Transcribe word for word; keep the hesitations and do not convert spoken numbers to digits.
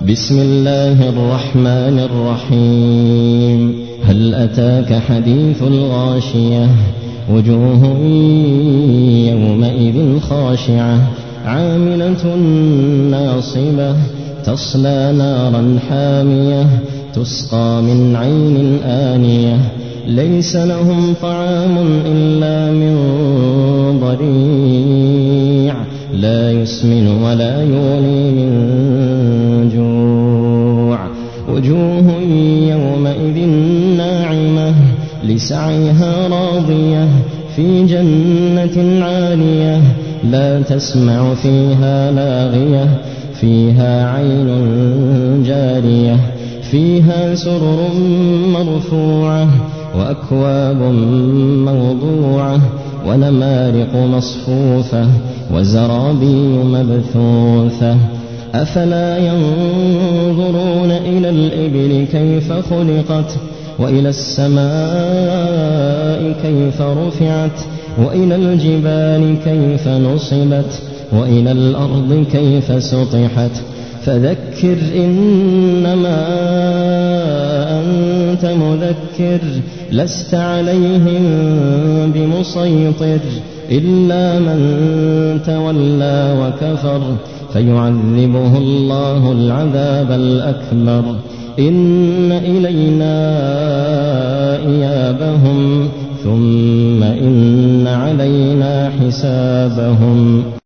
بسم الله الرحمن الرحيم. هل أتاك حديث الغاشية؟ وجوه يومئذ خاشعة عاملة ناصبة تصلى نارا حامية تسقى من عين آنية ليس لهم طعام إلا من ضريع لا يسمن ولا يغني من جوع. وجوه يومئذ ناعمة لسعيها راضية في جنة عالية لا تسمع فيها لاغية فيها عين جارية فيها سرر مرفوعة وأكواب موضوعة ونمارق مصفوفة وزرابي مبثوثة. أفلا ينظرون إلى الإبل كيف خلقت وإلى السماء كيف رفعت وإلى الجبال كيف نصبت وإلى الأرض كيف سطحت. فذكر إنما أنت مذكر لست عليهم بمسيطر إلا من تولى وكفر فيعذبه الله العذاب الأكبر. إن إلينا إيابهم ثم إن علينا حسابهم.